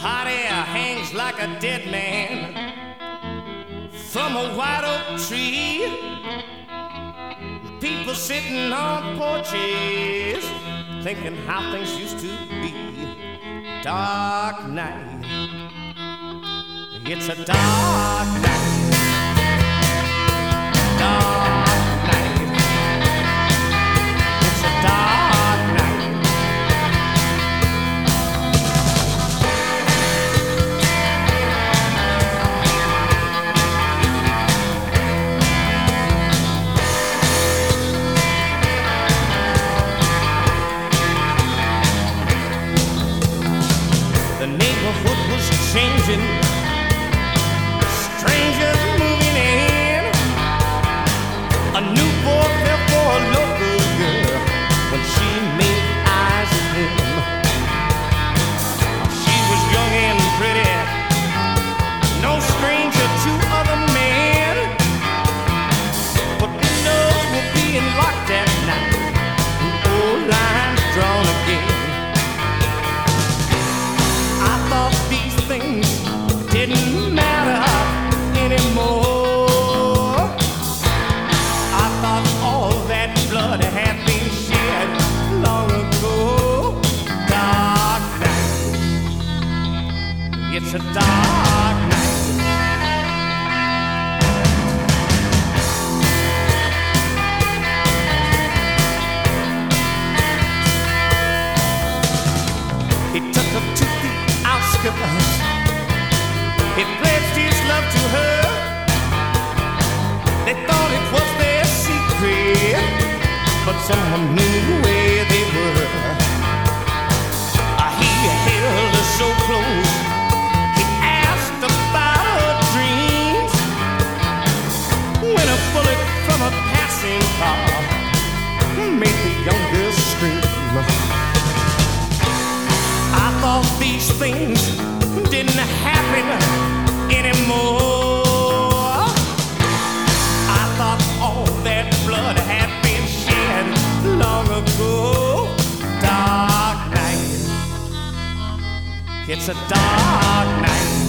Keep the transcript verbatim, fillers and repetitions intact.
Hot air hangs like a dead man from a white oak tree. People sitting on porches thinking how things used to be. Dark night, it's a dark night. Dark night, it's a dark night. The neighborhood was changing, strangers moving in. A new boy fell for a local girl when she made eyes at him. She was young and pretty, no stranger to other men. But windows were being locked at night, and old lines drawn again. I thought these things didn't matter anymore. I thought all that blood had been shed long ago. Dark night, it's a dark night. He took her to the outskirts. He pledged his love to her. They thought it was their secret, but someone knew where they were. Uh, he held her so close. He asked about her dreams. When a bullet from a passing car made the young girl scream. I thought these things didn't happen anymore. I thought all that blood had been shed long ago. Dark night, it's a dark night.